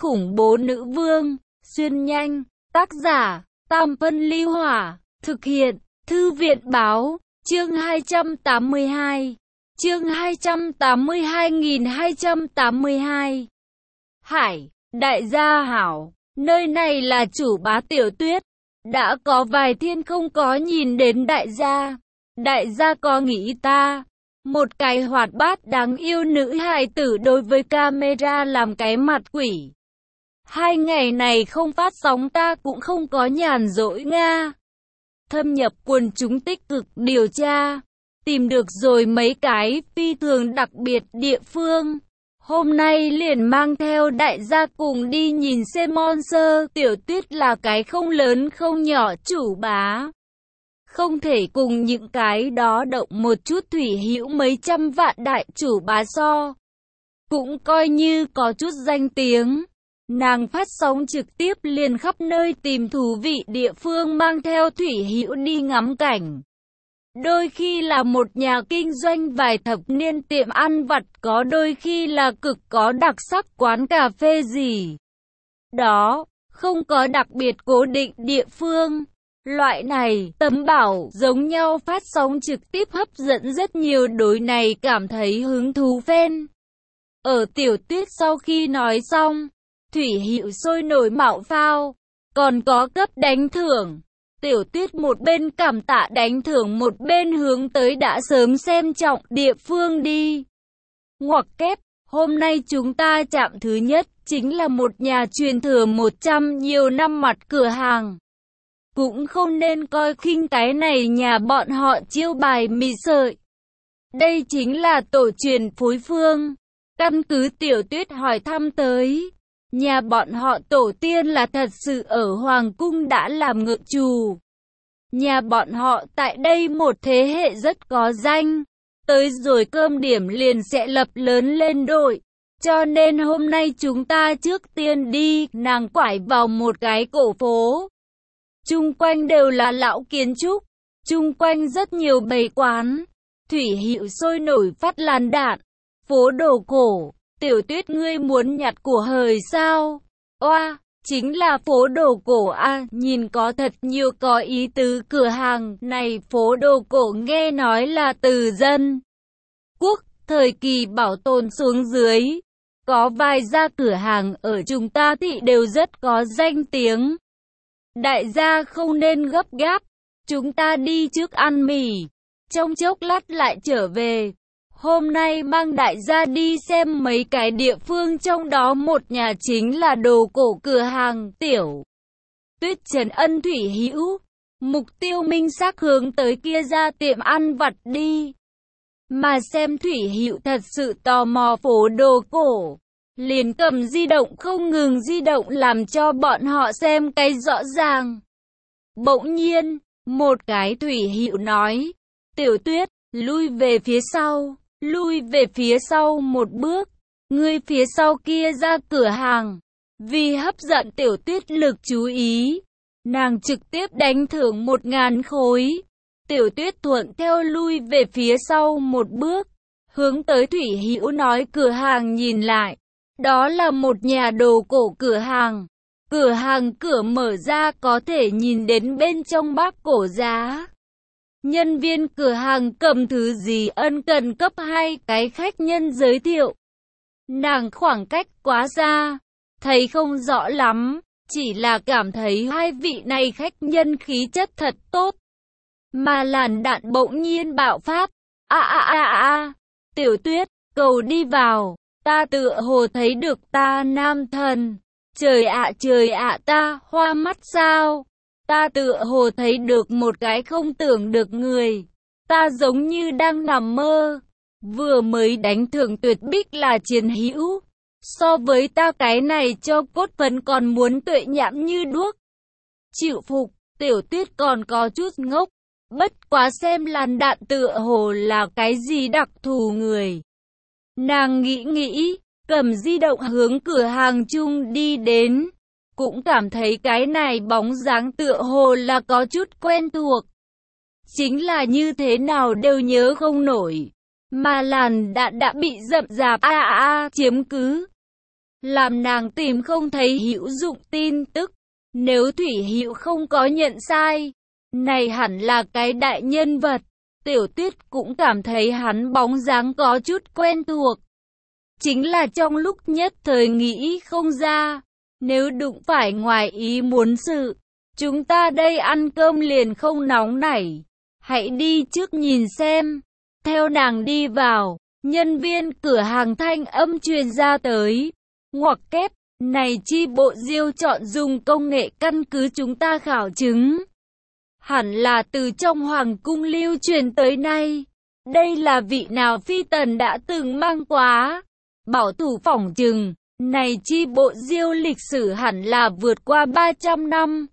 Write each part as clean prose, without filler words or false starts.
khủng bố nữ vương, xuyên nhanh, tác giả, Tam Phân Ly Hỏa, thực hiện, Thư viện Báo, chương 282, chương 282.282. Hải, đại gia hảo, nơi này là chủ bá Tiểu Tuyết, đã có vài thiên không có nhìn đến đại gia có nghĩ ta, một cái hoạt bát đáng yêu nữ hài tử đối với camera làm cái mặt quỷ. 2 ngày này không phát sóng ta cũng không có nhàn rỗi nga. Thâm nhập quần chúng tích cực điều tra, tìm được rồi mấy cái phi thường đặc biệt địa phương. Hôm nay liền mang theo đại gia cùng đi nhìn xem Monster. Tiểu Tuyết là cái không lớn không nhỏ chủ bá. Không thể cùng những cái đó động một chút thủy hữu mấy trăm vạn đại chủ bá so. Cũng coi như có chút danh tiếng. Nàng phát sóng trực tiếp liền khắp nơi tìm thú vị địa phương mang theo thủy hữu đi ngắm cảnh. Đôi khi là một nhà kinh doanh vài thập niên tiệm ăn vặt, có đôi khi là cực có đặc sắc quán cà phê gì đó, không có đặc biệt cố định địa phương. Loại này, tấm bảo giống nhau phát sóng trực tiếp hấp dẫn rất nhiều đối này cảm thấy hứng thú fan. Ở Tiểu Tuyết sau khi nói xong, thủy hữu sôi nổi mạo phao, còn có cấp đánh thưởng. Tiểu Tuyết một bên cảm tạ đánh thưởng một bên hướng tới đã sớm xem trọng địa phương đi. Ngoặc kép, hôm nay chúng ta chạm thứ nhất chính là một nhà truyền thừa 100 nhiều năm mặt cửa hàng. Cũng không nên coi khinh cái này nhà bọn họ chiêu bài mì sợi. Đây chính là tổ truyền phối phương. Căn cứ Tiểu Tuyết hỏi thăm tới, nhà bọn họ tổ tiên là thật sự ở Hoàng Cung đã làm ngự trù. Nhà bọn họ tại đây một thế hệ rất có danh. Tới rồi cơm điểm liền sẽ lập lớn lên đội. Cho nên hôm nay chúng ta trước tiên đi, nàng quải vào một cái cổ phố. Chung quanh đều là lão kiến trúc. Chung quanh rất nhiều bày quán. Thủy hữu sôi nổi phát làn đạn. Phố đồ cổ. Tiểu Tuyết ngươi muốn nhặt của hời sao? Oa, chính là phố đồ cổ a, nhìn có thật nhiều có ý tứ cửa hàng này. Phố đồ cổ nghe nói là từ dân quốc thời kỳ bảo tồn xuống dưới. Có vài gia cửa hàng ở chúng ta thị đều rất có danh tiếng. Đại gia không nên gấp gáp, chúng ta đi trước ăn mì, trong chốc lát lại trở về. Hôm nay mang đại gia đi xem mấy cái địa phương, trong đó một nhà chính là đồ cổ cửa hàng Tiểu Tuyết trấn ân thủy hữu. Mục tiêu minh xác hướng tới kia ra tiệm ăn vặt đi. Mà xem thủy hữu thật sự tò mò phố đồ cổ, liền cầm di động không ngừng di động làm cho bọn họ xem cái rõ ràng. Bỗng nhiên, một cái thủy hữu nói, Tiểu Tuyết, lui về phía sau. Lui về phía sau một bước, người phía sau kia ra cửa hàng. Vì hấp dẫn Tiểu Tuyết lực chú ý, nàng trực tiếp đánh thưởng 1000 khối. Tiểu Tuyết thuận theo lui về phía sau một bước, hướng tới thủy hữu nói cửa hàng nhìn lại. Đó là một nhà đồ cổ cửa hàng. Cửa hàng cửa mở ra có thể nhìn đến bên trong bác cổ giá. Nhân viên cửa hàng cầm thứ gì ân cần cấp 2 cái khách nhân giới thiệu. Nàng khoảng cách quá xa, thấy không rõ lắm, chỉ là cảm thấy hai vị này khách nhân khí chất thật tốt. Mà làn đạn bỗng nhiên bạo phát. Tiểu Tuyết, cầu đi vào, ta tựa hồ thấy được ta nam thần. Trời ạ ta hoa mắt sao? Ta tựa hồ thấy được một cái không tưởng được người. Ta giống như đang nằm mơ. Vừa mới đánh thưởng tuyệt bích là chiến hữu. So với ta cái này cho cốt phấn còn muốn tuệ nhãn như đuốc. Chịu phục, Tiểu Tuyết còn có chút ngốc. Bất quá xem làn đạn tựa hồ là cái gì đặc thù người. Nàng nghĩ, cầm di động hướng cửa hàng chung đi đến. Cũng cảm thấy cái này bóng dáng tựa hồ là có chút quen thuộc. Chính là như thế nào đều nhớ không nổi. Mà làn đạn đã bị rậm rạp chiếm cứ. làm nàng tìm không thấy hữu dụng tin tức. Nếu Thủy Hữu không có nhận sai, này hẳn là cái đại nhân vật. Tiểu Tuyết cũng cảm thấy hắn bóng dáng có chút quen thuộc. Chính là trong lúc nhất thời nghĩ không ra, nếu đụng phải ngoài ý muốn sự, chúng ta đây ăn cơm liền không nóng nảy. Hãy đi trước nhìn xem. Theo nàng đi vào, nhân viên cửa hàng thanh âm truyền ra tới. Ngoặc kép, này chi bộ Diêu chọn dùng công nghệ căn cứ chúng ta khảo chứng. Hẳn là từ trong hoàng cung lưu truyền tới nay. Đây là vị nào phi tần đã từng mang quá. Bảo thủ phỏng chừng, này chi bộ Diêu lịch sử hẳn là vượt qua 300 năm.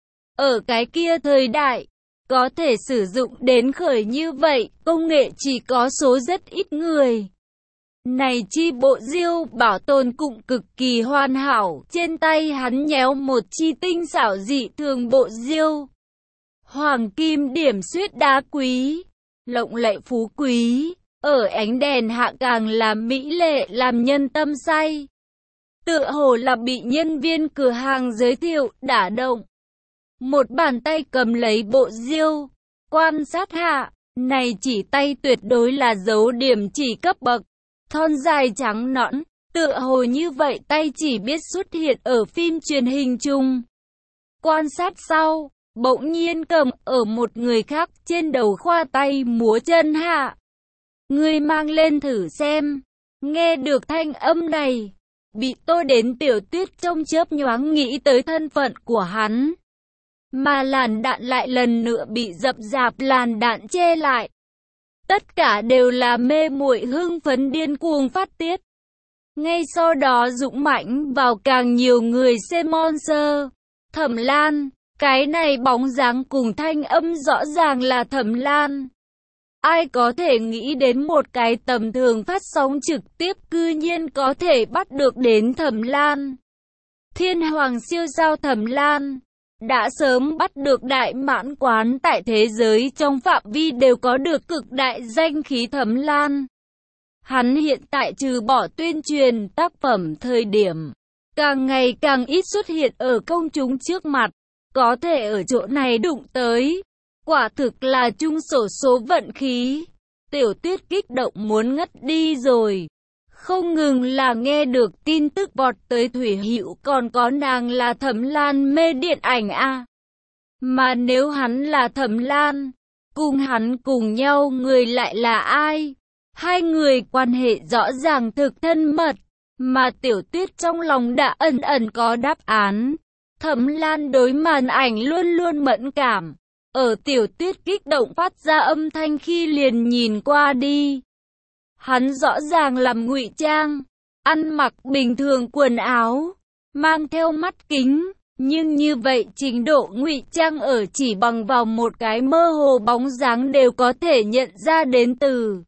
Ở cái kia thời đại, có thể sử dụng đến khởi như vậy, công nghệ chỉ có số rất ít người. Này chi bộ Diêu bảo tồn cũng cực kỳ hoàn hảo, trên tay hắn nhéo một chi tinh xảo dị thường bộ Diêu. Hoàng kim điểm xuyết đá quý, lộng lẫy phú quý, ở ánh đèn hạ càng làm mỹ lệ làm nhân tâm say. Tựa hồ là bị nhân viên cửa hàng giới thiệu, đả động. Một bàn tay cầm lấy bộ Diêu, quan sát hạ, này chỉ tay tuyệt đối là dấu điểm chỉ cấp bậc, thon dài trắng nõn, tựa hồ như vậy tay chỉ biết xuất hiện ở phim truyền hình chung. Quan sát sau, bỗng nhiên cầm ở một người khác trên đầu khoa tay múa chân hạ. Ngươi mang lên thử xem. Nghe được thanh âm này, bị tôi đến Tiểu Tuyết trong chớp nhoáng nghĩ tới thân phận của hắn. Mà làn đạn lại lần nữa bị dập dạp làn đạn che lại. Tất cả đều là mê muội hưng phấn điên cuồng phát tiết. Ngay sau đó dũng mãnh vào càng nhiều người xem monster. Thẩm Lan, cái này bóng dáng cùng thanh âm rõ ràng là Thẩm Lan. Ai có thể nghĩ đến một cái tầm thường phát sóng trực tiếp cư nhiên có thể bắt được đến Thẩm Lan. Thiên hoàng siêu sao Thẩm Lan đã sớm bắt được đại mãn quán tại thế giới trong phạm vi đều có được cực đại danh khí Thẩm Lan. Hắn hiện tại trừ bỏ tuyên truyền tác phẩm thời điểm, càng ngày càng ít xuất hiện ở công chúng trước mặt, có thể ở chỗ này đụng tới. Quả thực là chung sổ số vận khí. Tiểu Tuyết kích động muốn ngất đi rồi. Không ngừng là nghe được tin tức vọt tới Thủy Hữu còn có nàng là Thẩm Lan mê điện ảnh a. Mà nếu hắn là Thẩm Lan, cùng hắn cùng nhau người lại là ai? Hai người quan hệ rõ ràng thực thân mật, mà Tiểu Tuyết trong lòng đã ẩn ẩn có đáp án. Thẩm Lan đối màn ảnh luôn luôn mẫn cảm. Ở Tiểu Tuyết kích động phát ra âm thanh khi liền nhìn qua đi. Hắn rõ ràng làm ngụy trang, ăn mặc bình thường quần áo, mang theo mắt kính, nhưng như vậy trình độ ngụy trang ở chỉ bằng vào một cái mơ hồ bóng dáng đều có thể nhận ra đến từ.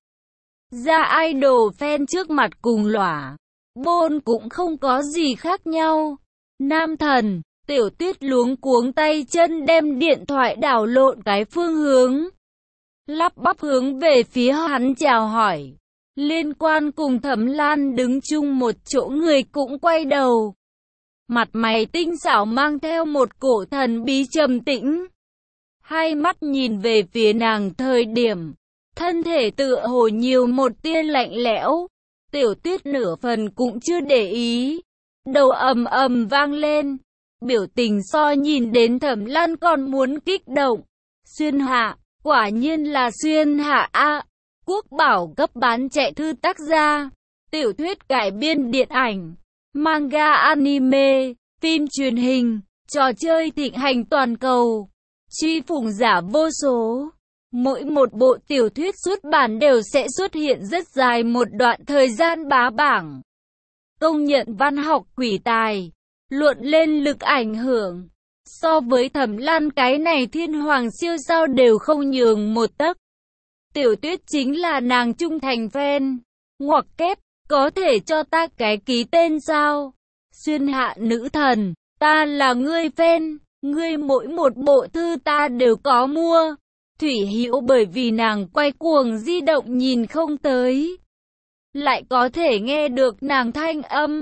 Ra idol fan trước mặt cùng lỏa, bôn cũng không có gì khác nhau. Nam thần, Tiểu Tuyết luống cuống tay chân đem điện thoại đảo lộn cái phương hướng. Lắp bắp hướng về phía hắn chào hỏi. Liên quan cùng Thẩm Lan đứng chung một chỗ người cũng quay đầu. Mặt mày tinh xảo mang theo một cổ thần bí trầm tĩnh. Hai mắt nhìn về phía nàng thời điểm, thân thể tựa hồ nhiều một tia lạnh lẽo. Tiểu Tuyết nửa phần cũng chưa để ý. Đầu ầm ầm vang lên. Biểu tình so nhìn đến Thẩm Lan còn muốn kích động. Xuyên hạ, quả nhiên là xuyên hạ a. Quốc bảo cấp bán chạy thư tác gia. Tiểu thuyết cải biên điện ảnh, manga anime, phim truyền hình, trò chơi thịnh hành toàn cầu. Truy phủng giả vô số. Mỗi một bộ tiểu thuyết xuất bản đều sẽ xuất hiện rất dài một đoạn thời gian bá bảng. Công nhận văn học quỷ tài. Luận lên lực ảnh hưởng, so với Thẩm Lan cái này thiên hoàng siêu sao đều không nhường một tấc. Tiểu Tuyết chính là nàng trung thành fan. Ngoặc kép, có thể cho ta cái ký tên sao? Xuyên hạ nữ thần, ta là ngươi fan, ngươi mỗi một bộ thư ta đều có mua. Thủy Hữu bởi vì nàng quay cuồng di động nhìn không tới, lại có thể nghe được nàng thanh âm.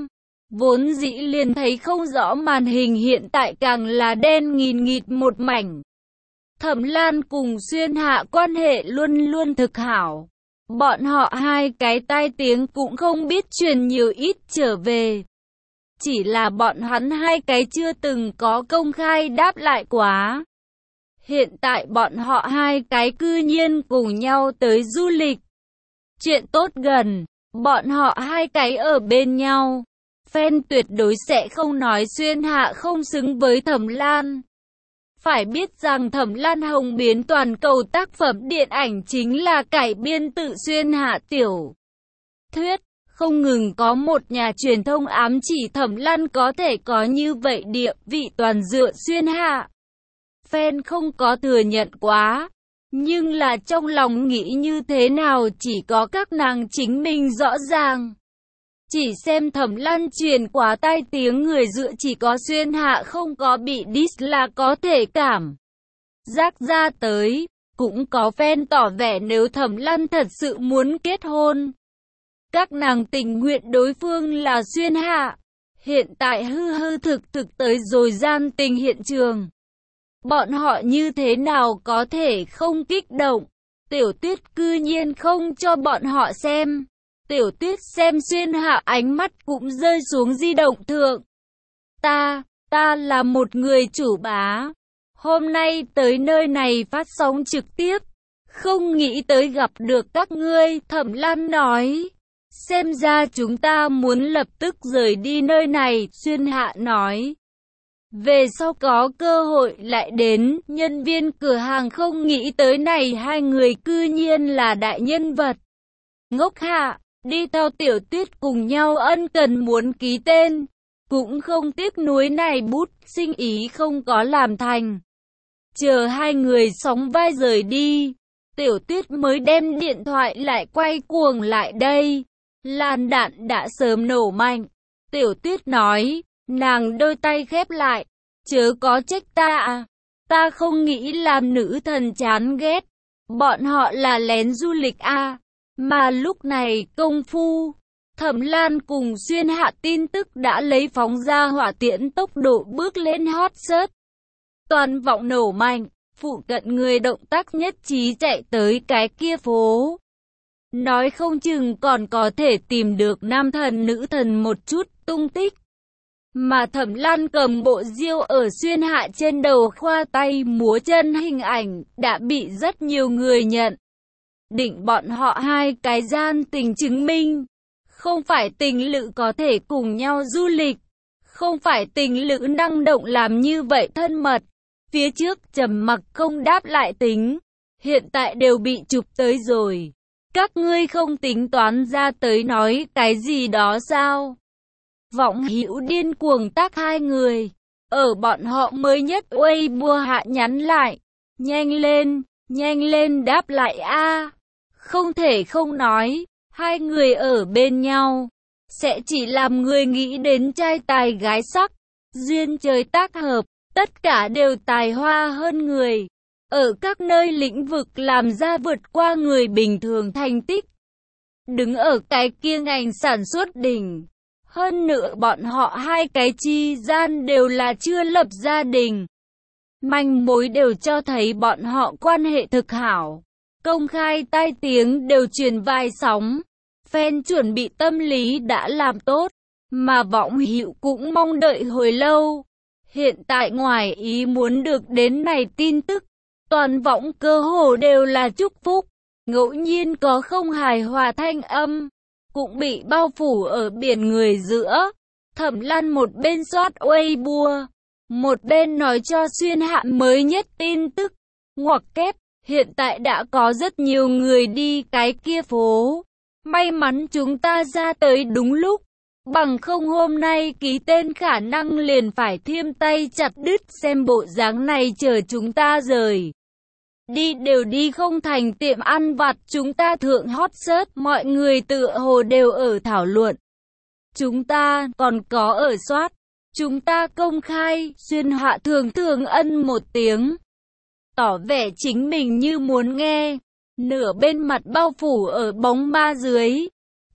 Vốn dĩ liền thấy không rõ màn hình hiện tại càng là đen nghìn nghịt một mảnh. Thẩm Lan cùng Xuyên Hạ quan hệ luôn luôn thực hảo. Bọn họ hai cái tai tiếng cũng không biết truyền nhiều ít trở về. Chỉ là bọn hắn hai cái chưa từng có công khai đáp lại quá. Hiện tại bọn họ hai cái cư nhiên cùng nhau tới du lịch. Chuyện tốt gần, bọn họ hai cái ở bên nhau. Fan tuyệt đối sẽ không nói Xuyên Hạ không xứng với Thẩm Lan. Phải biết rằng Thẩm Lan hồng biến toàn cầu tác phẩm điện ảnh chính là cải biên tự Xuyên Hạ tiểu thuyết. Không ngừng có một nhà truyền thông ám chỉ Thẩm Lan có thể có như vậy địa vị toàn dựa Xuyên Hạ. Fan không có thừa nhận quá, nhưng là trong lòng nghĩ như thế nào chỉ có các nàng chính mình rõ ràng. Chỉ xem Thẩm Lan truyền quá tai tiếng người dựa chỉ có Xuyên Hạ không có bị diss là có thể cảm giác ra tới. Cũng có fan tỏ vẻ nếu Thẩm Lan thật sự muốn kết hôn, các nàng tình nguyện đối phương là Xuyên Hạ. Hiện tại hư thực tới rồi gian tình hiện trường. Bọn họ như thế nào có thể không kích động. Tiểu Tuyết cư nhiên không cho bọn họ xem. Tiểu Tuyết xem Xuyên Hạ ánh mắt cũng rơi xuống di động thượng. Ta là một người chủ bá. Hôm nay tới nơi này phát sóng trực tiếp. Không nghĩ tới gặp được các ngươi, Thẩm Lan nói. Xem ra chúng ta muốn lập tức rời đi nơi này, Xuyên Hạ nói. Về sau có cơ hội lại đến, nhân viên cửa hàng không nghĩ tới này hai người cư nhiên là đại nhân vật. Ngốc Hạ, đi theo Tiểu Tuyết cùng nhau ân cần muốn ký tên, cũng không tiếc nuối này bút, sinh ý không có làm thành. Chờ hai người sóng vai rời đi, Tiểu Tuyết mới đem điện thoại lại quay cuồng lại đây. Làn đạn đã sớm nổ mạnh. Tiểu Tuyết nói, nàng đôi tay khép lại, chớ có trách ta à, ta không nghĩ làm nữ thần chán ghét, bọn họ là lén du lịch à. Mà lúc này công phu, Thẩm Lan cùng Xuyên Hạ tin tức đã lấy phóng ra hỏa tiễn tốc độ bước lên hot search. Toàn vọng nổ mạnh, phụ cận người động tác nhất trí chạy tới cái kia phố. Nói không chừng còn có thể tìm được nam thần nữ thần một chút tung tích. Mà Thẩm Lan cầm bộ diêu ở Xuyên Hạ trên đầu khoa tay múa chân hình ảnh đã bị rất nhiều người nhận định bọn họ hai cái gian tình chứng minh. Không phải tình lữ có thể cùng nhau du lịch, không phải tình lữ năng động làm như vậy thân mật. Phía trước trầm mặc không đáp lại tính, hiện tại đều bị chụp tới rồi. Các ngươi không tính toán ra tới nói cái gì đó sao? Vọng Hữu điên cuồng tác hai người. Ở bọn họ mới nhất Weibo hạ nhắn lại. Nhanh lên đáp lại a. Không thể không nói, hai người ở bên nhau sẽ chỉ làm người nghĩ đến trai tài gái sắc, duyên trời tác hợp, tất cả đều tài hoa hơn người. Ở các nơi lĩnh vực làm ra vượt qua người bình thường thành tích. Đứng ở cái kia ngành sản xuất đỉnh. Hơn nữa bọn họ hai cái chi gian đều là chưa lập gia đình. Manh mối đều cho thấy bọn họ quan hệ thực hảo. Công khai tai tiếng đều truyền vai sóng. Fan chuẩn bị tâm lý đã làm tốt. Mà Vọng Hữu cũng mong đợi hồi lâu. Hiện tại ngoài ý muốn được đến này tin tức. Toàn võng cơ hồ đều là chúc phúc. Ngẫu nhiên có không hài hòa thanh âm, cũng bị bao phủ ở biển người giữa. Thẩm Lan một bên soát Weibo, một bên nói cho Xuyên Hạ mới nhất tin tức. Ngoặc kép, hiện tại đã có rất nhiều người đi cái kia phố. May mắn chúng ta ra tới đúng lúc. Bằng không hôm nay ký tên khả năng liền phải thiêm tay chặt đứt, xem bộ dáng này chờ chúng ta rời đi đều đi không thành tiệm ăn vặt. Chúng ta thượng hot search, mọi người tựa hồ đều ở thảo luận. Chúng ta còn có ở soát. Chúng ta công khai. Xuyên Hạ thường ân một tiếng, tỏ vẻ chính mình như muốn nghe. Nửa bên mặt bao phủ ở bóng ma dưới.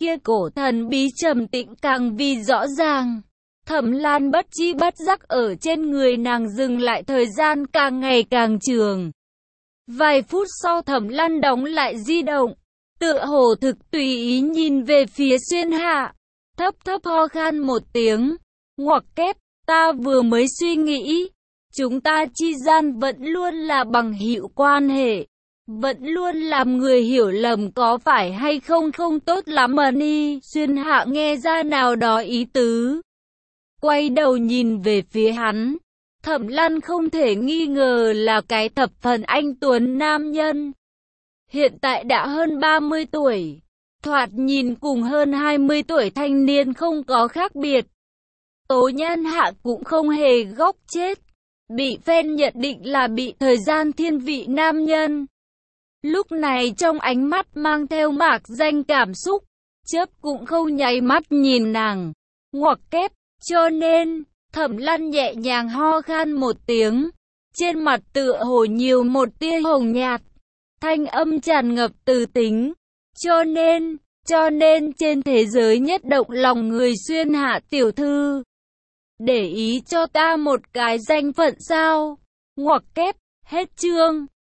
kia cổ thần bí trầm tĩnh càng vì rõ ràng. Thẩm Lan bất chi bất giác ở trên người nàng dừng lại thời gian càng ngày càng trường. Vài phút sau Thẩm Lan đóng lại di động, tựa hồ thực tùy ý nhìn về phía Xuyên Hạ, thấp thấp ho khan một tiếng, ngoặc kép, ta vừa mới suy nghĩ, chúng ta chi gian vẫn luôn là bằng hữu quan hệ, vẫn luôn làm người hiểu lầm có phải hay không không tốt lắm mà ni. Xuyên Hạ nghe ra nào đó ý tứ, quay đầu nhìn về phía hắn. Thẩm Lan không thể nghi ngờ là cái thập phần anh tuấn nam nhân. Hiện tại đã hơn 30 tuổi, thoạt nhìn cùng hơn 20 tuổi thanh niên không có khác biệt. Tố Nhan Hạ cũng không hề góc chết, bị fan nhận định là bị thời gian thiên vị nam nhân. Lúc này trong ánh mắt mang theo mạc danh cảm xúc, chớp cũng không nháy mắt nhìn nàng, ngoặc kép, cho nên, Thẩm Lan nhẹ nhàng ho khan một tiếng, trên mặt tựa hồ nhiều một tia hồng nhạt, thanh âm tràn ngập từ tính, cho nên trên thế giới nhất động lòng người Xuyên Hạ tiểu thư. Để ý cho ta một cái danh phận sao? Ngoặc kép, hết chương.